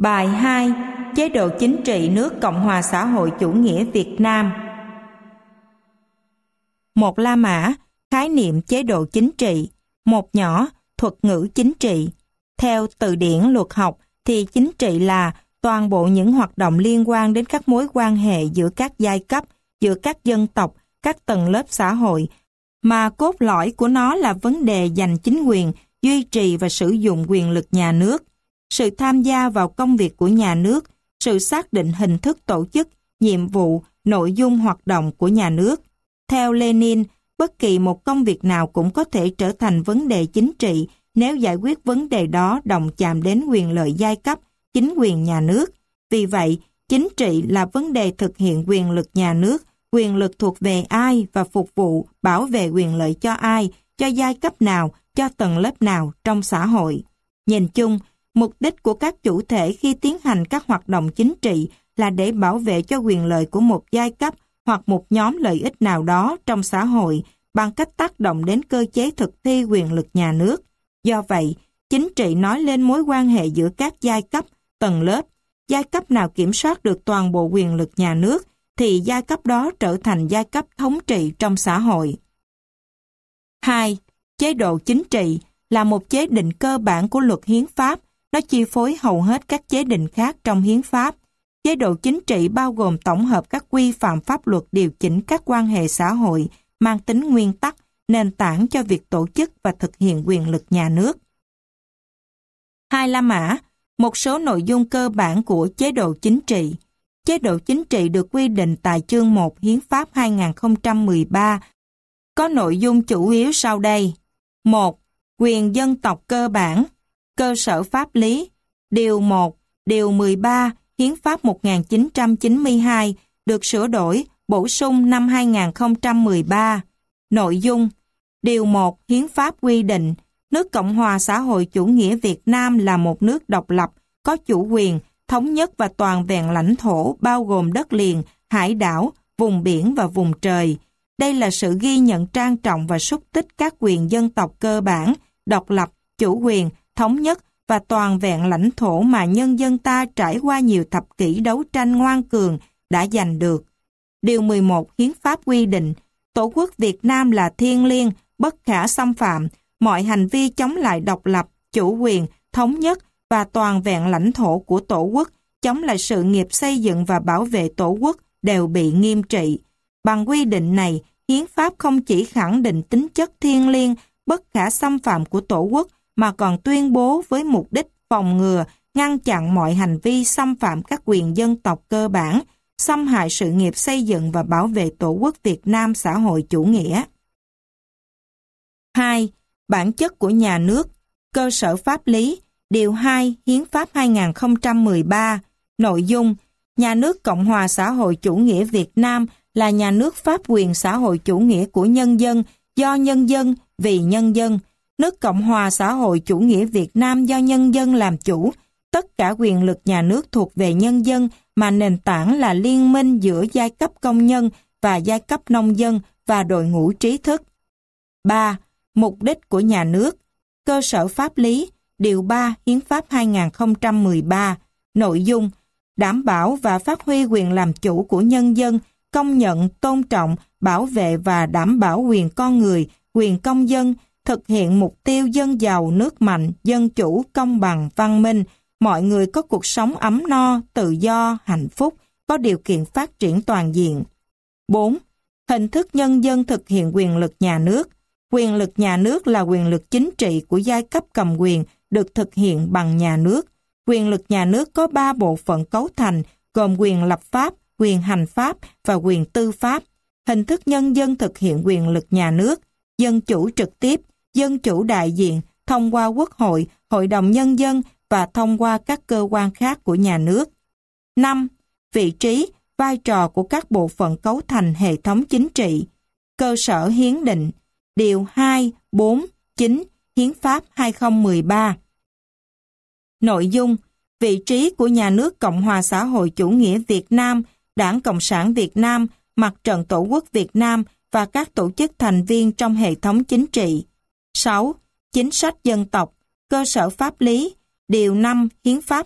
Bài 2. Chế độ chính trị nước Cộng hòa xã hội chủ nghĩa Việt Nam. 1. La Mã, khái niệm chế độ chính trị. 1 nhỏ, thuật ngữ chính trị. Theo từ điển luật học thì chính trị là toàn bộ những hoạt động liên quan đến các mối quan hệ giữa các giai cấp, giữa các dân tộc, các tầng lớp xã hội, mà cốt lõi của nó là vấn đề giành chính quyền, duy trì và sử dụng quyền lực nhà nước, sự tham gia vào công việc của nhà nước, sự xác định hình thức tổ chức, nhiệm vụ, nội dung hoạt động của nhà nước. Theo Lenin, bất kỳ một công việc nào cũng có thể trở thành vấn đề chính trị nếu giải quyết vấn đề đó đồng chạm đến quyền lợi giai cấp, chính quyền nhà nước. Vì vậy, chính trị là vấn đề thực hiện quyền lực nhà nước, quyền lực thuộc về ai và phục vụ, bảo vệ quyền lợi cho ai, cho giai cấp nào, cho tầng lớp nào trong xã hội. Nhìn chung, mục đích của các chủ thể khi tiến hành các hoạt động chính trị là để bảo vệ cho quyền lợi của một giai cấp hoặc một nhóm lợi ích nào đó trong xã hội bằng cách tác động đến cơ chế thực thi quyền lực nhà nước. Do vậy, chính trị nói lên mối quan hệ giữa các giai cấp, tầng lớp. Giai cấp nào kiểm soát được toàn bộ quyền lực nhà nước thì giai cấp đó trở thành giai cấp thống trị trong xã hội. 2. Chế độ chính trị là một chế định cơ bản của luật hiến pháp. Nó chi phối hầu hết các chế định khác trong hiến pháp. Chế độ chính trị bao gồm tổng hợp các quy phạm pháp luật điều chỉnh các quan hệ xã hội, mang tính nguyên tắc, nền tảng cho việc tổ chức và thực hiện quyền lực nhà nước. 2. La Mã, một số nội dung cơ bản của chế độ chính trị. Chế độ chính trị được quy định tại chương 1 Hiến pháp 2013, có nội dung chủ yếu sau đây. 1. Quyền dân tộc cơ bản. Cơ sở pháp lý. Điều 1, Điều 13, Hiến pháp 1992 được sửa đổi, bổ sung năm 2013. Nội dung. Điều 1 Hiến pháp quy định, nước Cộng hòa xã hội chủ nghĩa Việt Nam là một nước độc lập, có chủ quyền, thống nhất và toàn vẹn lãnh thổ bao gồm đất liền, hải đảo, vùng biển và vùng trời. Đây là sự ghi nhận trang trọng và xúc tích các quyền dân tộc cơ bản, độc lập, chủ quyền, thống nhất và toàn vẹn lãnh thổ mà nhân dân ta trải qua nhiều thập kỷ đấu tranh ngoan cường đã giành được. Điều 11 Hiến pháp quy định, Tổ quốc Việt Nam là thiêng liêng, bất khả xâm phạm, mọi hành vi chống lại độc lập, chủ quyền, thống nhất và toàn vẹn lãnh thổ của Tổ quốc, chống lại sự nghiệp xây dựng và bảo vệ Tổ quốc đều bị nghiêm trị. Bằng quy định này, Hiến pháp không chỉ khẳng định tính chất thiêng liêng, bất khả xâm phạm của Tổ quốc, mà còn tuyên bố với mục đích phòng ngừa, ngăn chặn mọi hành vi xâm phạm các quyền dân tộc cơ bản, xâm hại sự nghiệp xây dựng và bảo vệ Tổ quốc Việt Nam xã hội chủ nghĩa. 2. Bản chất của nhà nước. Cơ sở pháp lý. Điều 2 Hiến pháp 2013. Nội dung. Nhà nước Cộng hòa xã hội chủ nghĩa Việt Nam là nhà nước pháp quyền xã hội chủ nghĩa của nhân dân, do nhân dân, vì nhân dân. Nước Cộng hòa xã hội chủ nghĩa Việt Nam do nhân dân làm chủ. Tất cả quyền lực nhà nước thuộc về nhân dân mà nền tảng là liên minh giữa giai cấp công nhân và giai cấp nông dân và đội ngũ trí thức. 3. Mục đích của nhà nước. Cơ sở pháp lý. Điều 3 Hiến pháp 2013. Nội dung. Đảm bảo và phát huy quyền làm chủ của nhân dân, công nhận, tôn trọng, bảo vệ và đảm bảo quyền con người, quyền công dân, thực hiện mục tiêu dân giàu, nước mạnh, dân chủ, công bằng, văn minh, mọi người có cuộc sống ấm no, tự do, hạnh phúc, có điều kiện phát triển toàn diện. 4. Hình thức nhân dân thực hiện quyền lực nhà nước. Quyền lực nhà nước là quyền lực chính trị của giai cấp cầm quyền được thực hiện bằng nhà nước. Quyền lực nhà nước có 3 bộ phận cấu thành, gồm quyền lập pháp, quyền hành pháp và quyền tư pháp. Hình thức nhân dân thực hiện quyền lực nhà nước. Dân chủ trực tiếp, dân chủ đại diện, thông qua Quốc hội, Hội đồng Nhân dân và thông qua các cơ quan khác của nhà nước. 5. Vị trí, vai trò của các bộ phận cấu thành hệ thống chính trị. Cơ sở hiến định. Điều 2, 4, 9 Hiến pháp 2013. Nội dung. Vị trí của nhà nước Cộng hòa xã hội chủ nghĩa Việt Nam, Đảng Cộng sản Việt Nam, Mặt trận Tổ quốc Việt Nam và các tổ chức thành viên trong hệ thống chính trị. 6. Chính sách dân tộc. Cơ sở pháp lý. Điều 5 Hiến pháp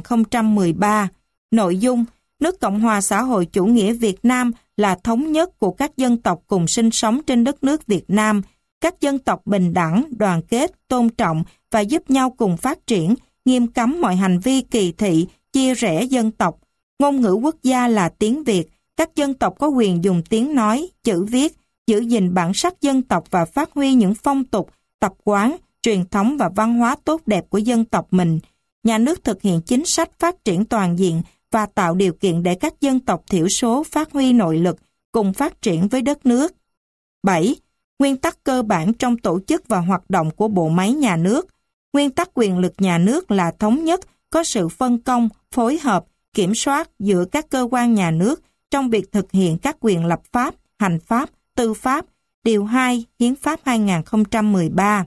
2013. Nội dung: nước Cộng hòa xã hội chủ nghĩa Việt Nam là thống nhất của các dân tộc cùng sinh sống trên đất nước Việt Nam. Các dân tộc bình đẳng, đoàn kết, tôn trọng và giúp nhau cùng phát triển, nghiêm cấm mọi hành vi kỳ thị, chia rẽ dân tộc. Ngôn ngữ quốc gia là tiếng Việt. Các dân tộc có quyền dùng tiếng nói, chữ viết, giữ gìn bản sắc dân tộc và phát huy những phong tục, tập quán, truyền thống và văn hóa tốt đẹp của dân tộc mình. Nhà nước thực hiện chính sách phát triển toàn diện và tạo điều kiện để các dân tộc thiểu số phát huy nội lực, cùng phát triển với đất nước. 7. Nguyên tắc cơ bản trong tổ chức và hoạt động của bộ máy nhà nước. Nguyên tắc quyền lực nhà nước là thống nhất, có sự phân công, phối hợp, kiểm soát giữa các cơ quan nhà nước trong việc thực hiện các quyền lập pháp, hành pháp, tư pháp. Điều 2 Hiến pháp 2013.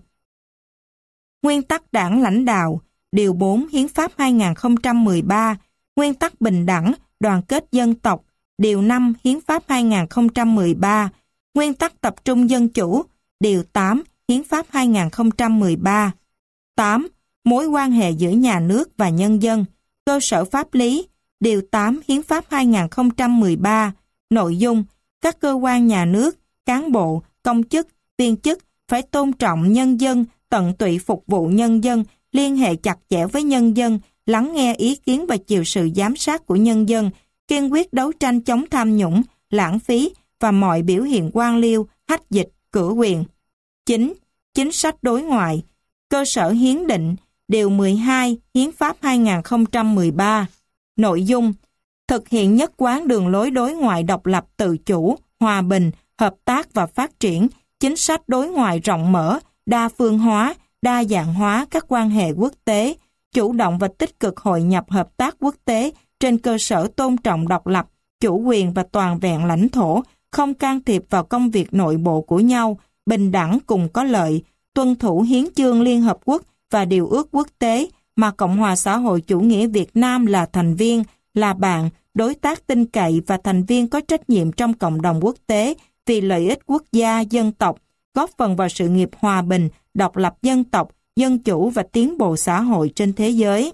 Nguyên tắc đảng lãnh đạo. Điều 4 Hiến pháp 2013. Nguyên tắc bình đẳng, đoàn kết dân tộc. Điều 5 Hiến pháp 2013. Nguyên tắc tập trung dân chủ. Điều 8 Hiến pháp 2013. 8. Mối quan hệ giữa nhà nước và nhân dân. Cơ sở pháp lý. Điều 8 Hiến pháp 2013. Nội dung: các cơ quan nhà nước, cán bộ, công chức, viên chức phải tôn trọng nhân dân, tận tụy phục vụ nhân dân, liên hệ chặt chẽ với nhân dân, lắng nghe ý kiến và chịu sự giám sát của nhân dân, kiên quyết đấu tranh chống tham nhũng, lãng phí và mọi biểu hiện quan liêu, hách dịch, cửa quyền. 9. Chính sách đối ngoại. Cơ sở hiến định. Điều 12 Hiến pháp 2013. Nội dung: thực hiện nhất quán đường lối đối ngoại độc lập tự chủ, hòa bình, hợp tác và phát triển, chính sách đối ngoại rộng mở, đa phương hóa, đa dạng hóa các quan hệ quốc tế, chủ động và tích cực hội nhập hợp tác quốc tế trên cơ sở tôn trọng độc lập, chủ quyền và toàn vẹn lãnh thổ, không can thiệp vào công việc nội bộ của nhau, bình đẳng cùng có lợi, tuân thủ hiến chương Liên Hợp Quốc và điều ước quốc tế mà Cộng hòa xã hội chủ nghĩa Việt Nam là thành viên, là bạn, đối tác tin cậy và thành viên có trách nhiệm trong cộng đồng quốc tế vì lợi ích quốc gia, dân tộc, góp phần vào sự nghiệp hòa bình, độc lập dân tộc, dân chủ và tiến bộ xã hội trên thế giới.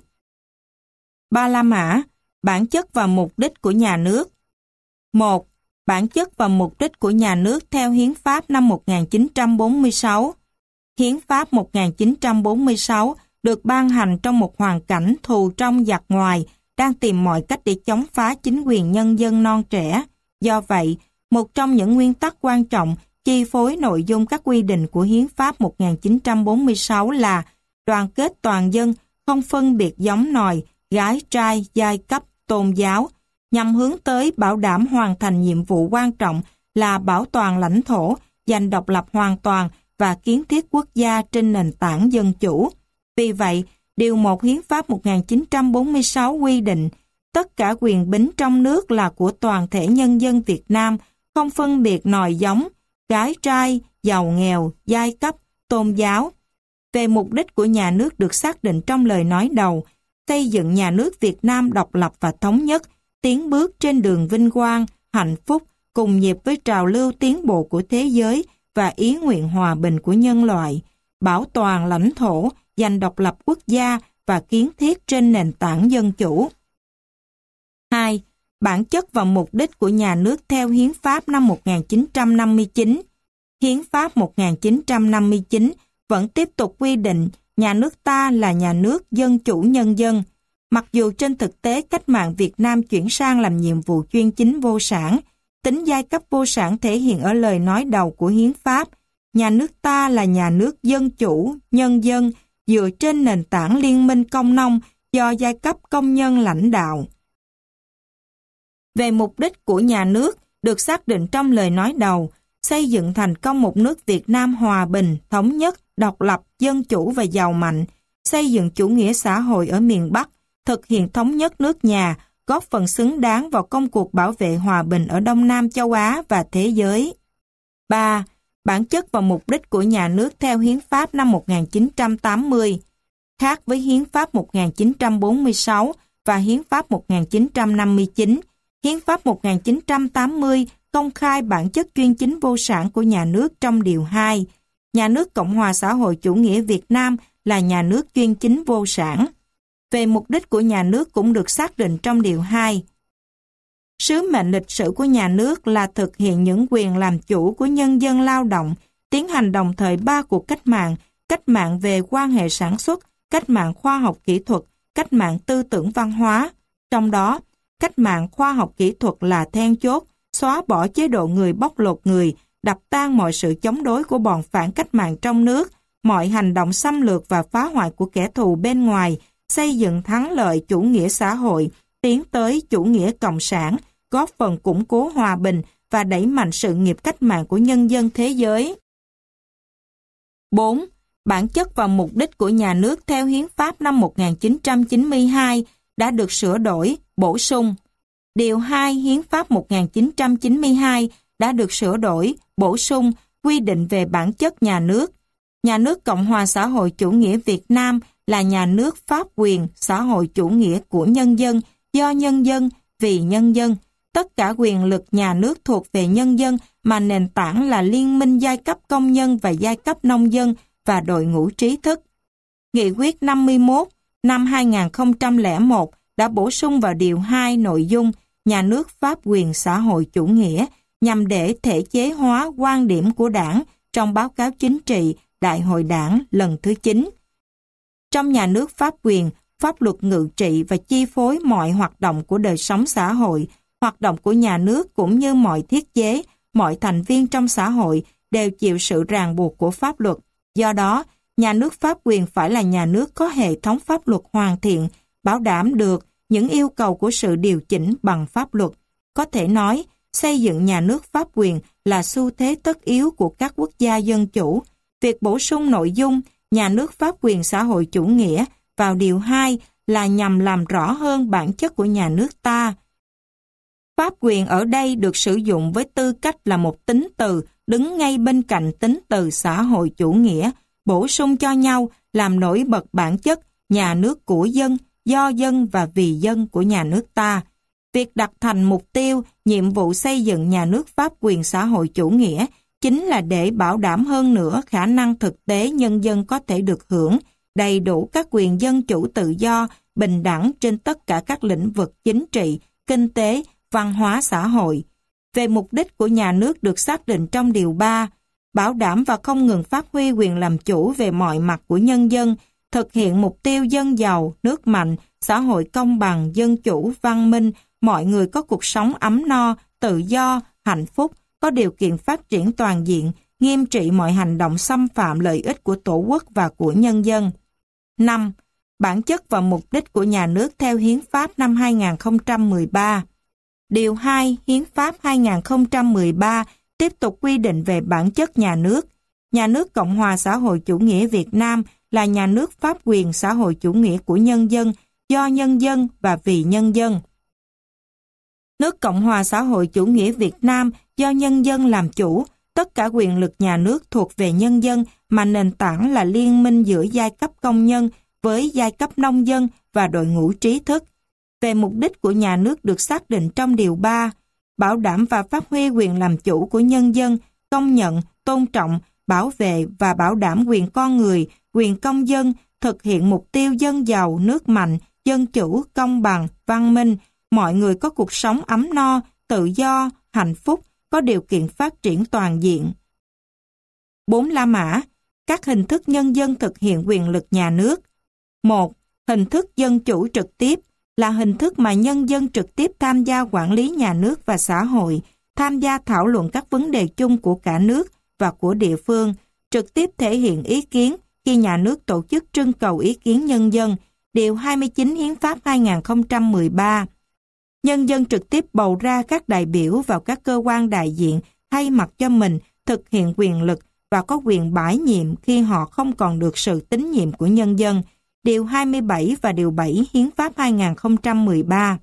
Ba La Mã, bản chất và mục đích của nhà nước. 1. Bản chất và mục đích của nhà nước theo Hiến pháp năm 1946. Hiến pháp 1946 được ban hành trong một hoàn cảnh thù trong giặc ngoài, đang tìm mọi cách để chống phá chính quyền nhân dân non trẻ. Do vậy, một trong những nguyên tắc quan trọng chi phối nội dung các quy định của Hiến pháp 1946 là đoàn kết toàn dân, không phân biệt giống nòi, gái trai, giai cấp, tôn giáo, nhằm hướng tới bảo đảm hoàn thành nhiệm vụ quan trọng là bảo toàn lãnh thổ, giành độc lập hoàn toàn và kiến thiết quốc gia trên nền tảng dân chủ. Vì vậy, Điều 1 Hiến pháp 1946 quy định tất cả quyền bính trong nước là của toàn thể nhân dân Việt Nam, không phân biệt nòi giống, gái trai, giàu nghèo, giai cấp, tôn giáo. Về mục đích của nhà nước được xác định trong lời nói đầu, xây dựng nhà nước Việt Nam độc lập và thống nhất, tiến bước trên đường vinh quang, hạnh phúc, cùng nhịp với trào lưu tiến bộ của thế giới và ý nguyện hòa bình của nhân loại, bảo toàn lãnh thổ, giành độc lập quốc gia và kiến thiết trên nền tảng dân chủ. 2. Bản chất và mục đích của nhà nước theo Hiến pháp năm 1959. Hiến pháp 1959 vẫn tiếp tục quy định nhà nước ta là nhà nước dân chủ nhân dân. Mặc dù trên thực tế cách mạng Việt Nam chuyển sang làm nhiệm vụ chuyên chính vô sản, tính giai cấp vô sản thể hiện ở lời nói đầu của Hiến pháp. Nhà nước ta là nhà nước dân chủ, nhân dân, dựa trên nền tảng liên minh công nông do giai cấp công nhân lãnh đạo. Về mục đích của nhà nước được xác định trong lời nói đầu, xây dựng thành công một nước Việt Nam hòa bình, thống nhất, độc lập, dân chủ và giàu mạnh, xây dựng chủ nghĩa xã hội ở miền Bắc, thực hiện thống nhất nước nhà, góp phần xứng đáng vào công cuộc bảo vệ hòa bình ở Đông Nam châu Á và thế giới. 3. Bản chất và mục đích của nhà nước theo Hiến pháp năm 1980. Khác với Hiến pháp 1946 và Hiến pháp 1959, Hiến pháp 1980 công khai bản chất chuyên chính vô sản của nhà nước trong điều 2. Nhà nước Cộng hòa xã hội chủ nghĩa Việt Nam là nhà nước chuyên chính vô sản. về mục đích của nhà nước cũng được xác định trong điều 2. Sứ mệnh lịch sử của nhà nước là thực hiện những quyền làm chủ của nhân dân lao động, tiến hành đồng thời 3 cuộc cách mạng về quan hệ sản xuất, cách mạng khoa học kỹ thuật, cách mạng tư tưởng văn hóa. Trong đó, cách mạng khoa học kỹ thuật là then chốt, xóa bỏ chế độ người bóc lột người, đập tan mọi sự chống đối của bọn phản cách mạng trong nước, mọi hành động xâm lược và phá hoại của kẻ thù bên ngoài, xây dựng thắng lợi chủ nghĩa xã hội, tiến tới chủ nghĩa cộng sản, góp phần củng cố hòa bình và đẩy mạnh sự nghiệp cách mạng của nhân dân thế giới. 4. Bản chất và mục đích của nhà nước theo Hiến pháp năm 1992 đã được sửa đổi, bổ sung. Điều 2 Hiến pháp 1992 đã được sửa đổi, bổ sung, quy định về bản chất nhà nước. Nhà nước Cộng hòa xã hội chủ nghĩa Việt Nam là nhà nước pháp quyền xã hội chủ nghĩa của nhân dân, do nhân dân, vì nhân dân. Tất cả quyền lực nhà nước thuộc về nhân dân mà nền tảng là liên minh giai cấp công nhân và giai cấp nông dân và đội ngũ trí thức. Nghị quyết 51 năm 2001 đã bổ sung vào điều 2 nội dung nhà nước pháp quyền xã hội chủ nghĩa nhằm để thể chế hóa quan điểm của Đảng trong báo cáo chính trị Đại hội Đảng lần thứ 9. Trong nhà nước pháp quyền, pháp luật ngự trị và chi phối mọi hoạt động của đời sống xã hội, hoạt động của nhà nước cũng như mọi thiết chế, mọi thành viên trong xã hội đều chịu sự ràng buộc của pháp luật. Do đó, nhà nước pháp quyền phải là nhà nước có hệ thống pháp luật hoàn thiện, bảo đảm được những yêu cầu của sự điều chỉnh bằng pháp luật. Có thể nói, xây dựng nhà nước pháp quyền là xu thế tất yếu của các quốc gia dân chủ. Việc bổ sung nội dung nhà nước pháp quyền xã hội chủ nghĩa vào điều 2 là nhằm làm rõ hơn bản chất của nhà nước ta. Pháp quyền ở đây được sử dụng với tư cách là một tính từ đứng ngay bên cạnh tính từ xã hội chủ nghĩa, bổ sung cho nhau làm nổi bật bản chất nhà nước của dân, do dân và vì dân của nhà nước ta. Việc đặt thành mục tiêu, nhiệm vụ xây dựng nhà nước pháp quyền xã hội chủ nghĩa chính là để bảo đảm hơn nữa khả năng thực tế nhân dân có thể được hưởng đầy đủ các quyền dân chủ tự do, bình đẳng trên tất cả các lĩnh vực chính trị, kinh tế, văn hóa xã hội. Về mục đích của nhà nước được xác định trong điều 3, bảo đảm và không ngừng phát huy quyền làm chủ về mọi mặt của nhân dân, thực hiện mục tiêu dân giàu, nước mạnh, xã hội công bằng, dân chủ, văn minh, mọi người có cuộc sống ấm no, tự do, hạnh phúc, có điều kiện phát triển toàn diện, nghiêm trị mọi hành động xâm phạm lợi ích của Tổ quốc và của nhân dân. 5. Bản chất và mục đích của nhà nước theo Hiến pháp năm 2013. Điều 2 Hiến pháp 2013 tiếp tục quy định về bản chất nhà nước. Nhà nước Cộng hòa xã hội chủ nghĩa Việt Nam là nhà nước pháp quyền xã hội chủ nghĩa của nhân dân, do nhân dân và vì nhân dân. Nước Cộng hòa xã hội chủ nghĩa Việt Nam do nhân dân làm chủ, tất cả quyền lực nhà nước thuộc về nhân dân mà nền tảng là liên minh giữa giai cấp công nhân với giai cấp nông dân và đội ngũ trí thức. Về mục đích của nhà nước được xác định trong điều 3, bảo đảm và phát huy quyền làm chủ của nhân dân, công nhận, tôn trọng, bảo vệ và bảo đảm quyền con người, quyền công dân, thực hiện mục tiêu dân giàu, nước mạnh, dân chủ, công bằng, văn minh, mọi người có cuộc sống ấm no, tự do, hạnh phúc, có điều kiện phát triển toàn diện. 4 La Mã, các hình thức nhân dân thực hiện quyền lực nhà nước. 1. Hình thức dân chủ trực tiếp là hình thức mà nhân dân trực tiếp tham gia quản lý nhà nước và xã hội, tham gia thảo luận các vấn đề chung của cả nước và của địa phương, trực tiếp thể hiện ý kiến khi nhà nước tổ chức trưng cầu ý kiến nhân dân, điều 29 Hiến pháp 2013. Nhân dân trực tiếp bầu ra các đại biểu vào các cơ quan đại diện thay mặt cho mình thực hiện quyền lực và có quyền bãi nhiệm khi họ không còn được sự tín nhiệm của nhân dân, điều 27 và điều 7 Hiến pháp 2013.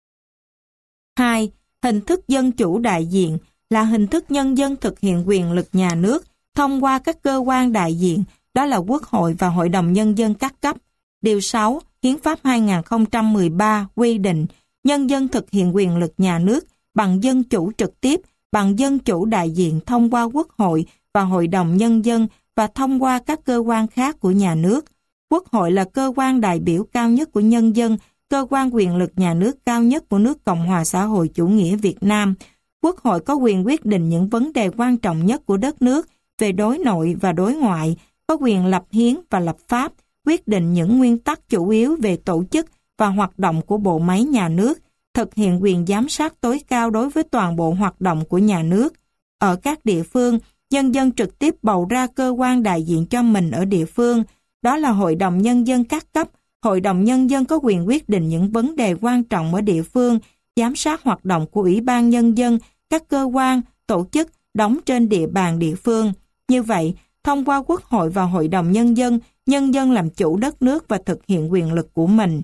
2. Hình thức dân chủ đại diện là hình thức nhân dân thực hiện quyền lực nhà nước thông qua các cơ quan đại diện, đó là Quốc hội và Hội đồng Nhân dân các cấp. Điều 6 Hiến pháp 2013 quy định nhân dân thực hiện quyền lực nhà nước bằng dân chủ trực tiếp, bằng dân chủ đại diện thông qua Quốc hội và Hội đồng Nhân dân và thông qua các cơ quan khác của nhà nước. Quốc hội là cơ quan đại biểu cao nhất của nhân dân, cơ quan quyền lực nhà nước cao nhất của nước Cộng hòa xã hội chủ nghĩa Việt Nam. Quốc hội có quyền quyết định những vấn đề quan trọng nhất của đất nước về đối nội và đối ngoại, có quyền lập hiến và lập pháp, quyết định những nguyên tắc chủ yếu về tổ chức và hoạt động của bộ máy nhà nước, thực hiện quyền giám sát tối cao đối với toàn bộ hoạt động của nhà nước. Ở các địa phương, nhân dân trực tiếp bầu ra cơ quan đại diện cho mình ở địa phương, đó là Hội đồng Nhân dân các cấp. Hội đồng Nhân dân có quyền quyết định những vấn đề quan trọng ở địa phương, giám sát hoạt động của Ủy ban Nhân dân, các cơ quan, tổ chức đóng trên địa bàn địa phương. Như vậy, thông qua Quốc hội và Hội đồng nhân dân làm chủ đất nước và thực hiện quyền lực của mình.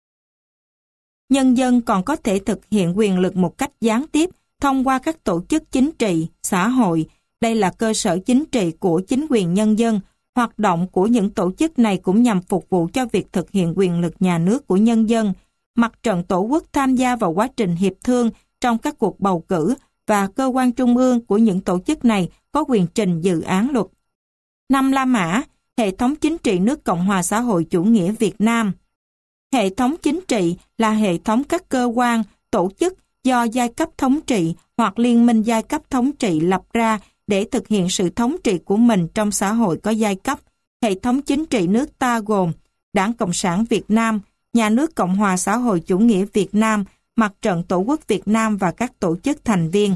Nhân dân còn có thể thực hiện quyền lực một cách gián tiếp thông qua các tổ chức chính trị, xã hội. Đây là cơ sở chính trị của chính quyền nhân dân. Hoạt động của những tổ chức này cũng nhằm phục vụ cho việc thực hiện quyền lực nhà nước của nhân dân. Mặt trận Tổ quốc tham gia vào quá trình hiệp thương trong các cuộc bầu cử và cơ quan trung ương của những tổ chức này có quyền trình dự án luật. 5. La Mã, hệ thống chính trị nước Cộng hòa xã hội chủ nghĩa Việt Nam. Hệ thống chính trị là hệ thống các cơ quan, tổ chức do giai cấp thống trị hoặc liên minh giai cấp thống trị lập ra để thực hiện sự thống trị của mình trong xã hội có giai cấp. Hệ thống chính trị nước ta gồm Đảng Cộng sản Việt Nam, Nhà nước Cộng hòa xã hội chủ nghĩa Việt Nam, Mặt trận Tổ quốc Việt Nam và các tổ chức thành viên.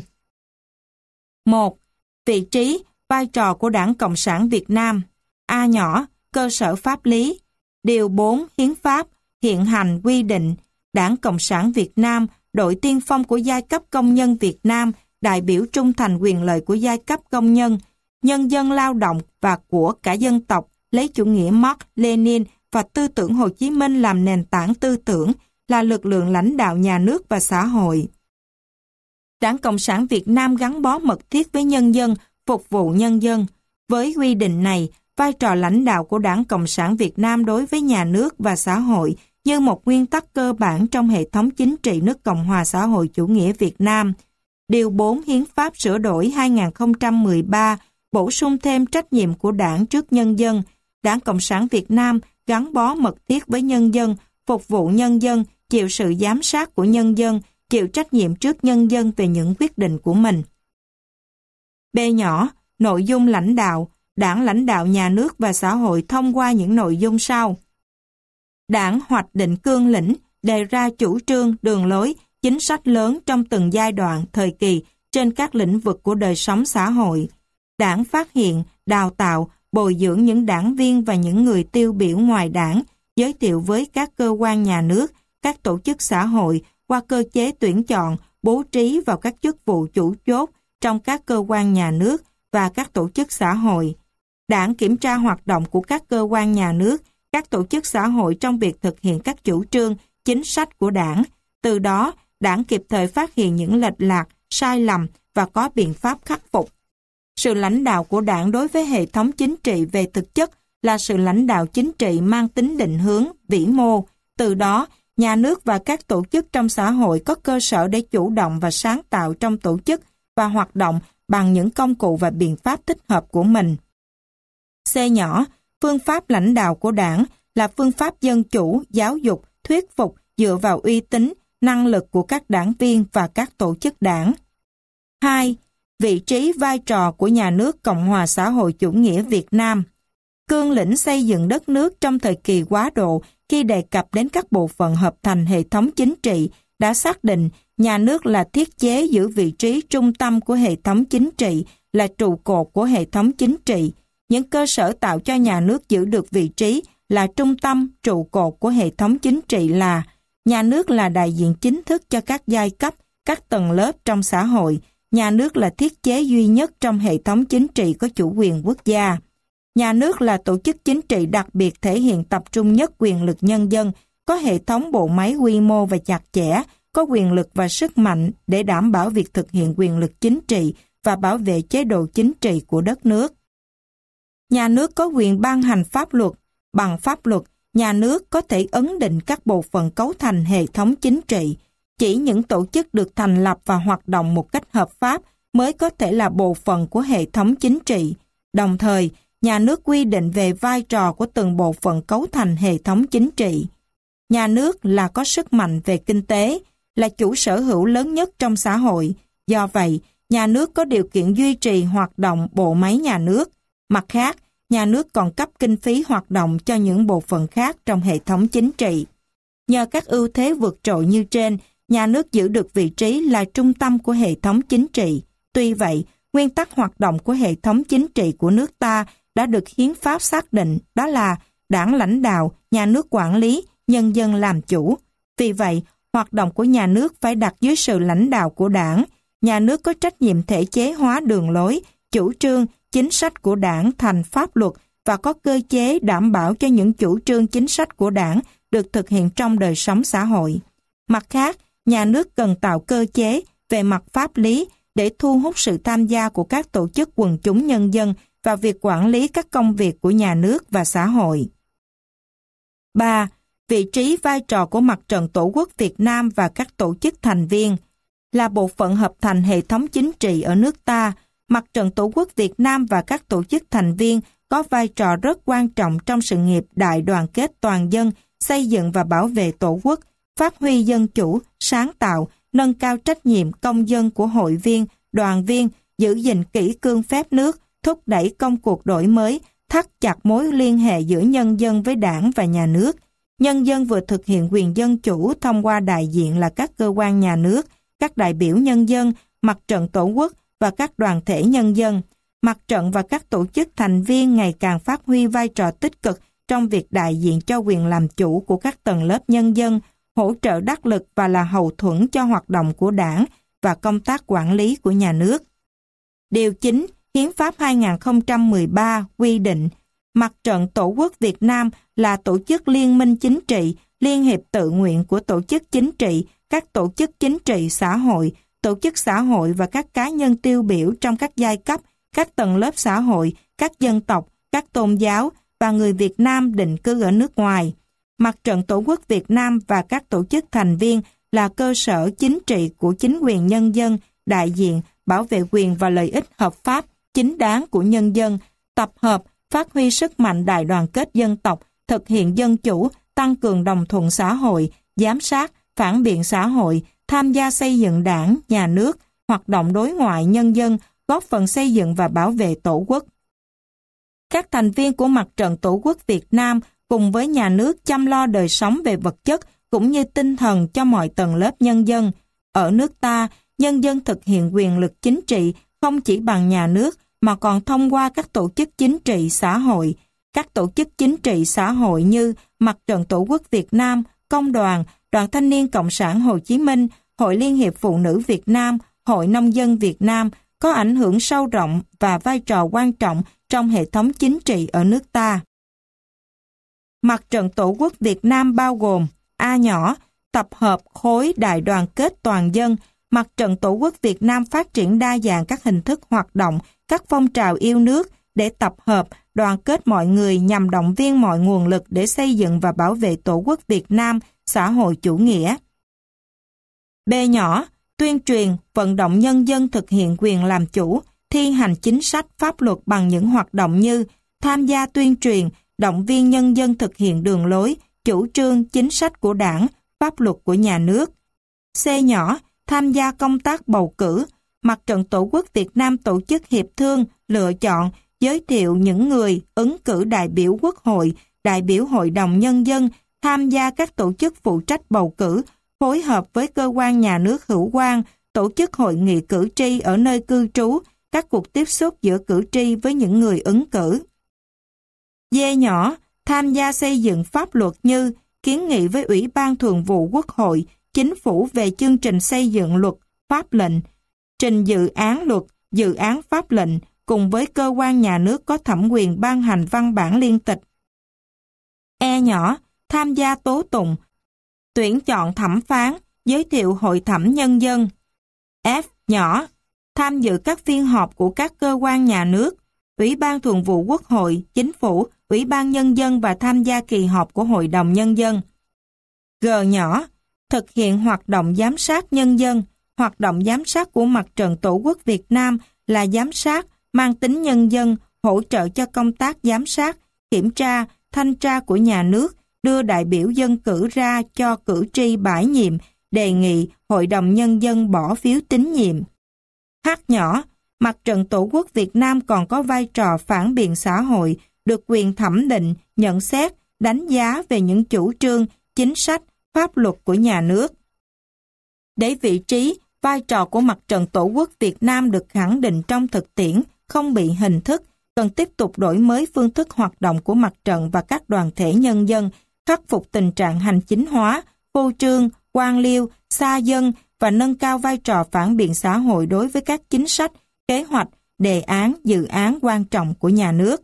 1. Vị trí, vai trò của Đảng Cộng sản Việt Nam. A nhỏ, cơ sở pháp lý. Điều 4 Hiến pháp, hiện hành quy định, Đảng Cộng sản Việt Nam, đội tiên phong của giai cấp công nhân Việt Nam, đại biểu trung thành quyền lợi của giai cấp công nhân, nhân dân lao động và của cả dân tộc, lấy chủ nghĩa Mark, Lenin và tư tưởng Hồ Chí Minh làm nền tảng tư tưởng, là lực lượng lãnh đạo nhà nước và xã hội. Đảng Cộng sản Việt Nam gắn bó mật thiết với nhân dân, phục vụ nhân dân. Với quy định này, vai trò lãnh đạo của Đảng Cộng sản Việt Nam đối với nhà nước và xã hội như một nguyên tắc cơ bản trong hệ thống chính trị nước Cộng hòa xã hội chủ nghĩa Việt Nam. Điều 4 Hiến pháp sửa đổi 2013 bổ sung thêm trách nhiệm của Đảng trước nhân dân. Đảng Cộng sản Việt Nam gắn bó mật thiết với nhân dân, phục vụ nhân dân, chịu sự giám sát của nhân dân, chịu trách nhiệm trước nhân dân về những quyết định của mình. B nhỏ, nội dung lãnh đạo. Đảng lãnh đạo nhà nước và xã hội thông qua những nội dung sau. Đảng hoạch định cương lĩnh, đề ra chủ trương, đường lối, chính sách lớn trong từng giai đoạn, thời kỳ trên các lĩnh vực của đời sống xã hội. Đảng phát hiện, đào tạo, bồi dưỡng những đảng viên và những người tiêu biểu ngoài đảng, giới thiệu với các cơ quan nhà nước, các tổ chức xã hội qua cơ chế tuyển chọn, bố trí vào các chức vụ chủ chốt trong các cơ quan nhà nước và các tổ chức xã hội. Đảng kiểm tra hoạt động của các cơ quan nhà nước, các tổ chức xã hội trong việc thực hiện các chủ trương, chính sách của Đảng. Từ đó, Đảng kịp thời phát hiện những lệch lạc, sai lầm và có biện pháp khắc phục. Sự lãnh đạo của Đảng đối với hệ thống chính trị về thực chất là sự lãnh đạo chính trị mang tính định hướng, vĩ mô. Từ đó, nhà nước và các tổ chức trong xã hội có cơ sở để chủ động và sáng tạo trong tổ chức và hoạt động bằng những công cụ và biện pháp thích hợp của mình. C nhỏ, phương pháp lãnh đạo của Đảng là phương pháp dân chủ, giáo dục, thuyết phục dựa vào uy tín, năng lực của các đảng viên và các tổ chức đảng. 2. Vị trí vai trò của nhà nước Cộng hòa xã hội chủ nghĩa Việt Nam. Cương lĩnh xây dựng đất nước trong thời kỳ quá độ khi đề cập đến các bộ phận hợp thành hệ thống chính trị đã xác định nhà nước là thiết chế giữ vị trí trung tâm của hệ thống chính trị, là trụ cột của hệ thống chính trị. Những cơ sở tạo cho nhà nước giữ được vị trí là trung tâm, trụ cột của hệ thống chính trị là nhà nước là đại diện chính thức cho các giai cấp, các tầng lớp trong xã hội. Nhà nước là thiết chế duy nhất trong hệ thống chính trị có chủ quyền quốc gia. Nhà nước là tổ chức chính trị đặc biệt thể hiện tập trung nhất quyền lực nhân dân, có hệ thống bộ máy quy mô và chặt chẽ, có quyền lực và sức mạnh để đảm bảo việc thực hiện quyền lực chính trị và bảo vệ chế độ chính trị của đất nước. Nhà nước có quyền ban hành pháp luật. Bằng pháp luật, nhà nước có thể ấn định các bộ phận cấu thành hệ thống chính trị. Chỉ những tổ chức được thành lập và hoạt động một cách hợp pháp mới có thể là bộ phận của hệ thống chính trị. Đồng thời, nhà nước quy định về vai trò của từng bộ phận cấu thành hệ thống chính trị. Nhà nước là có sức mạnh về kinh tế, là chủ sở hữu lớn nhất trong xã hội. Do vậy, nhà nước có điều kiện duy trì hoạt động bộ máy nhà nước. Mặt khác, nhà nước còn cấp kinh phí hoạt động cho những bộ phận khác trong hệ thống chính trị. Nhờ các ưu thế vượt trội như trên, nhà nước giữ được vị trí là trung tâm của hệ thống chính trị. Tuy vậy, nguyên tắc hoạt động của hệ thống chính trị của nước ta đã được hiến pháp xác định, đó là đảng lãnh đạo, nhà nước quản lý, nhân dân làm chủ. Vì vậy, hoạt động của nhà nước phải đặt dưới sự lãnh đạo của đảng. Nhà nước có trách nhiệm thể chế hóa đường lối, chủ trương, chính sách của đảng thành pháp luật và có cơ chế đảm bảo cho những chủ trương chính sách của đảng được thực hiện trong đời sống xã hội. Mặt khác, nhà nước cần tạo cơ chế về mặt pháp lý để thu hút sự tham gia của các tổ chức quần chúng nhân dân vào việc quản lý các công việc của nhà nước và xã hội. 3. Vị trí vai trò của Mặt trận Tổ quốc Việt Nam và các tổ chức thành viên. Là bộ phận hợp thành hệ thống chính trị ở nước ta, Mặt trận Tổ quốc Việt Nam và các tổ chức thành viên có vai trò rất quan trọng trong sự nghiệp đại đoàn kết toàn dân, xây dựng và bảo vệ Tổ quốc, phát huy dân chủ, sáng tạo, nâng cao trách nhiệm công dân của hội viên, đoàn viên, giữ gìn kỷ cương phép nước, thúc đẩy công cuộc đổi mới, thắt chặt mối liên hệ giữa nhân dân với đảng và nhà nước. Nhân dân vừa thực hiện quyền dân chủ thông qua đại diện là các cơ quan nhà nước, các đại biểu nhân dân, Mặt trận Tổ quốc và các đoàn thể nhân dân. Mặt trận và các tổ chức thành viên ngày càng phát huy vai trò tích cực trong việc đại diện cho quyền làm chủ của các tầng lớp nhân dân, hỗ trợ đắc lực và là hậu thuẫn cho hoạt động của đảng và công tác quản lý của nhà nước. Điều 9, Hiến pháp 2013 quy định, Mặt trận Tổ quốc Việt Nam là tổ chức liên minh chính trị, liên hiệp tự nguyện của tổ chức chính trị, các tổ chức chính trị xã hội và các cá nhân tiêu biểu trong các giai cấp, các tầng lớp xã hội, các dân tộc, các tôn giáo và người Việt Nam định cư ở nước ngoài. Mặt trận Tổ quốc Việt Nam và các tổ chức thành viên là cơ sở chính trị của chính quyền nhân dân, đại diện, bảo vệ quyền và lợi ích hợp pháp, chính đáng của nhân dân, tập hợp, phát huy sức mạnh đại đoàn kết dân tộc, thực hiện dân chủ, tăng cường đồng thuận xã hội, giám sát, phản biện xã hội, tham gia xây dựng đảng, nhà nước, hoạt động đối ngoại nhân dân, góp phần xây dựng và bảo vệ Tổ quốc. Các thành viên của Mặt trận Tổ quốc Việt Nam cùng với nhà nước chăm lo đời sống về vật chất cũng như tinh thần cho mọi tầng lớp nhân dân. Ở nước ta, nhân dân thực hiện quyền lực chính trị không chỉ bằng nhà nước mà còn thông qua các tổ chức chính trị xã hội. Các tổ chức chính trị xã hội như Mặt trận Tổ quốc Việt Nam, Công đoàn, Đoàn Thanh niên Cộng sản Hồ Chí Minh, Hội Liên hiệp Phụ nữ Việt Nam, Hội Nông dân Việt Nam có ảnh hưởng sâu rộng và vai trò quan trọng trong hệ thống chính trị ở nước ta. Mặt trận Tổ quốc Việt Nam bao gồm A nhỏ, tập hợp khối đại đoàn kết toàn dân. Mặt trận Tổ quốc Việt Nam phát triển đa dạng các hình thức hoạt động, các phong trào yêu nước để tập hợp, đoàn kết mọi người nhằm động viên mọi nguồn lực để xây dựng và bảo vệ Tổ quốc Việt Nam, xã hội chủ nghĩa. B nhỏ, tuyên truyền, vận động nhân dân thực hiện quyền làm chủ, thi hành chính sách pháp luật bằng những hoạt động như tham gia tuyên truyền, động viên nhân dân thực hiện đường lối, chủ trương, chính sách của đảng, pháp luật của nhà nước. C nhỏ, tham gia công tác bầu cử. Mặt trận Tổ quốc Việt Nam tổ chức hiệp thương, lựa chọn, giới thiệu những người ứng cử đại biểu Quốc hội, đại biểu Hội đồng Nhân dân, tham gia các tổ chức phụ trách bầu cử, phối hợp với cơ quan nhà nước hữu quan, tổ chức hội nghị cử tri ở nơi cư trú, các cuộc tiếp xúc giữa cử tri với những người ứng cử. D nhỏ, tham gia xây dựng pháp luật như kiến nghị với Ủy ban Thường vụ Quốc hội, Chính phủ về chương trình xây dựng luật, pháp lệnh, trình dự án luật, dự án pháp lệnh cùng với cơ quan nhà nước có thẩm quyền ban hành văn bản liên tịch. E nhỏ, tham gia tố tụng, tuyển chọn thẩm phán, giới thiệu hội thẩm nhân dân. F nhỏ, tham dự các phiên họp của các cơ quan nhà nước, Ủy ban Thường vụ Quốc hội, Chính phủ, Ủy ban Nhân dân và tham gia kỳ họp của Hội đồng Nhân dân. G nhỏ, thực hiện hoạt động giám sát nhân dân. Hoạt động giám sát của Mặt trận Tổ quốc Việt Nam là giám sát mang tính nhân dân, hỗ trợ cho công tác giám sát, kiểm tra, thanh tra của nhà nước, đưa đại biểu dân cử ra cho cử tri bãi nhiệm, đề nghị Hội đồng Nhân dân bỏ phiếu tín nhiệm. H nhỏ, Mặt trận Tổ quốc Việt Nam còn có vai trò phản biện xã hội, được quyền thẩm định, nhận xét, đánh giá về những chủ trương, chính sách, pháp luật của nhà nước. Để vị trí, vai trò của Mặt trận Tổ quốc Việt Nam được khẳng định trong thực tiễn, không bị hình thức, cần tiếp tục đổi mới phương thức hoạt động của mặt trận và các đoàn thể nhân dân, khắc phục tình trạng hành chính hóa, phô trương, quan liêu, xa dân và nâng cao vai trò phản biện xã hội đối với các chính sách, kế hoạch, đề án, dự án quan trọng của nhà nước.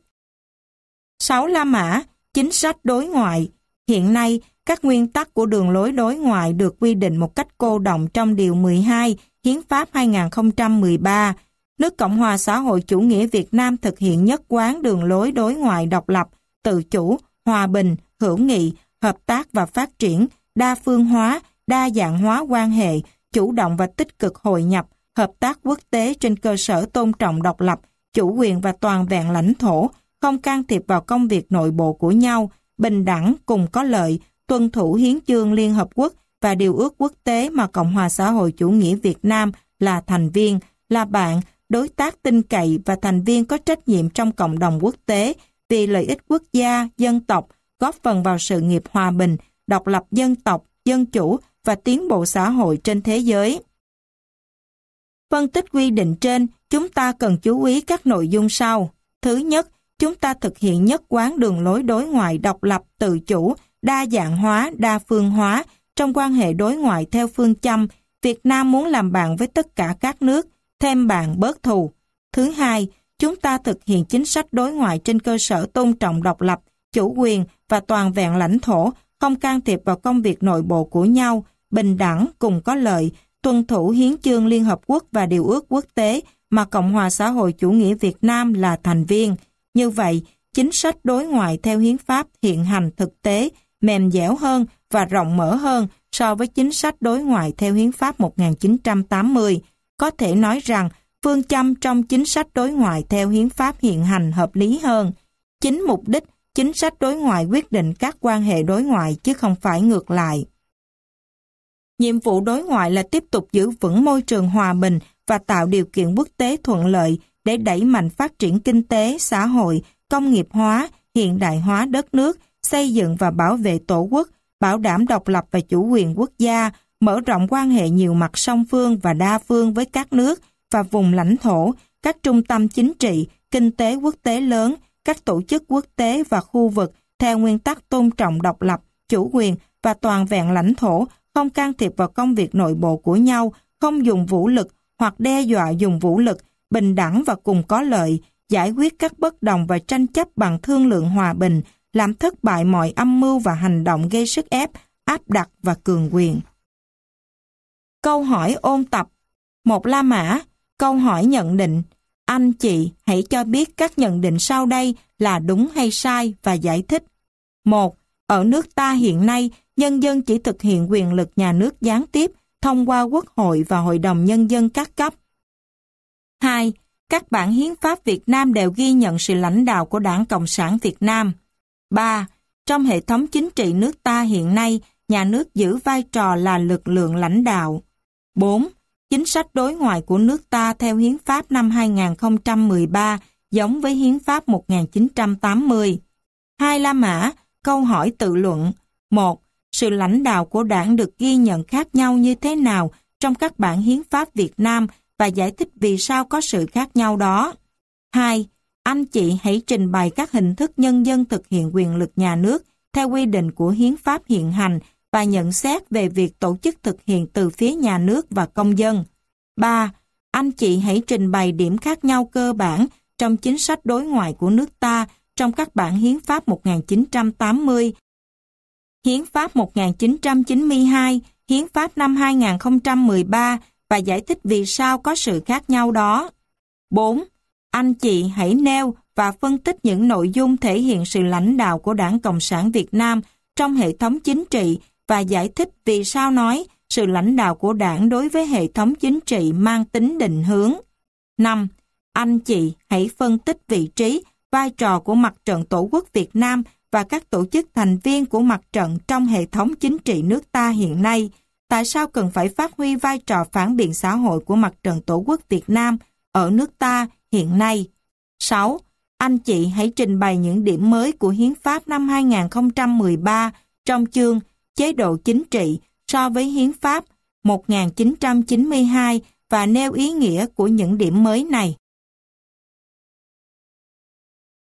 6. La Mã, chính sách đối ngoại. Hiện nay, các nguyên tắc của đường lối đối ngoại được quy định một cách cô đọng trong Điều 12 Hiến pháp 2013. Nước Cộng hòa xã hội chủ nghĩa Việt Nam thực hiện nhất quán đường lối đối ngoại độc lập, tự chủ, hòa bình, hữu nghị, hợp tác và phát triển, đa phương hóa, đa dạng hóa quan hệ, chủ động và tích cực hội nhập, hợp tác quốc tế trên cơ sở tôn trọng độc lập, chủ quyền và toàn vẹn lãnh thổ, không can thiệp vào công việc nội bộ của nhau, bình đẳng cùng có lợi, tuân thủ hiến chương Liên Hợp Quốc và điều ước quốc tế mà Cộng hòa xã hội chủ nghĩa Việt Nam là thành viên, là bạn, đối tác tin cậy và thành viên có trách nhiệm trong cộng đồng quốc tế vì lợi ích quốc gia, dân tộc, góp phần vào sự nghiệp hòa bình, độc lập dân tộc, dân chủ và tiến bộ xã hội trên thế giới. Phân tích quy định trên, chúng ta cần chú ý các nội dung sau. Thứ nhất, chúng ta thực hiện nhất quán đường lối đối ngoại độc lập, tự chủ, đa dạng hóa, đa phương hóa trong quan hệ đối ngoại theo phương châm Việt Nam muốn làm bạn với tất cả các nước, thêm bạn bớt thù. Thứ hai, chúng ta thực hiện chính sách đối ngoại trên cơ sở tôn trọng độc lập, chủ quyền và toàn vẹn lãnh thổ, không can thiệp vào công việc nội bộ của nhau, bình đẳng cùng có lợi, tuân thủ hiến chương Liên Hợp Quốc và điều ước quốc tế mà Cộng hòa xã hội chủ nghĩa Việt Nam là thành viên. Như vậy, chính sách đối ngoại theo hiến pháp hiện hành thực tế, mềm dẻo hơn và rộng mở hơn so với chính sách đối ngoại theo hiến pháp 1980. Có thể nói rằng, phương châm trong chính sách đối ngoại theo hiến pháp hiện hành hợp lý hơn. Chính mục đích, chính sách đối ngoại quyết định các quan hệ đối ngoại chứ không phải ngược lại. Nhiệm vụ đối ngoại là tiếp tục giữ vững môi trường hòa bình và tạo điều kiện quốc tế thuận lợi để đẩy mạnh phát triển kinh tế, xã hội, công nghiệp hóa, hiện đại hóa đất nước, xây dựng và bảo vệ tổ quốc, bảo đảm độc lập và chủ quyền quốc gia, mở rộng quan hệ nhiều mặt song phương và đa phương với các nước và vùng lãnh thổ, các trung tâm chính trị, kinh tế quốc tế lớn, các tổ chức quốc tế và khu vực theo nguyên tắc tôn trọng độc lập, chủ quyền và toàn vẹn lãnh thổ, không can thiệp vào công việc nội bộ của nhau, không dùng vũ lực hoặc đe dọa dùng vũ lực, bình đẳng và cùng có lợi, giải quyết các bất đồng và tranh chấp bằng thương lượng hòa bình, làm thất bại mọi âm mưu và hành động gây sức ép, áp đặt và cường quyền. Câu hỏi ôn tập. 1. La Mã. Câu hỏi nhận định. Anh chị hãy cho biết các nhận định sau đây là đúng hay sai và giải thích. 1. Ở nước ta hiện nay, nhân dân chỉ thực hiện quyền lực nhà nước gián tiếp thông qua Quốc hội và Hội đồng Nhân dân các cấp. 2. Các bản hiến pháp Việt Nam đều ghi nhận sự lãnh đạo của Đảng Cộng sản Việt Nam. 3. Trong hệ thống chính trị nước ta hiện nay, nhà nước giữ vai trò là lực lượng lãnh đạo. 4. Chính sách đối ngoại của nước ta theo hiến pháp năm 2013 giống với hiến pháp 1980. 2. La Mã. Câu hỏi tự luận. 1. Sự lãnh đạo của đảng được ghi nhận khác nhau như thế nào trong các bản hiến pháp Việt Nam và giải thích vì sao có sự khác nhau đó. 2. Anh chị hãy trình bày các hình thức nhân dân thực hiện quyền lực nhà nước theo quy định của hiến pháp hiện hành và nhận xét về việc tổ chức thực hiện từ phía nhà nước và công dân. 3. Anh chị hãy trình bày điểm khác nhau cơ bản trong chính sách đối ngoại của nước ta trong các bản hiến pháp 1980, hiến pháp 1992, hiến pháp năm 2013 và giải thích vì sao có sự khác nhau đó. 4. Anh chị hãy nêu và phân tích những nội dung thể hiện sự lãnh đạo của Đảng Cộng sản Việt Nam trong hệ thống chính trị và giải thích vì sao nói sự lãnh đạo của đảng đối với hệ thống chính trị mang tính định hướng. 5. Anh chị hãy phân tích vị trí vai trò của Mặt trận Tổ quốc Việt Nam và các tổ chức thành viên của mặt trận trong hệ thống chính trị nước ta hiện nay. Tại sao cần phải phát huy vai trò phản biện xã hội của Mặt trận Tổ quốc Việt Nam ở nước ta hiện nay? 6. Anh chị hãy trình bày những điểm mới của Hiến pháp năm 2013 trong chương chế độ chính trị so với Hiến pháp 1992 và nêu ý nghĩa của những điểm mới này.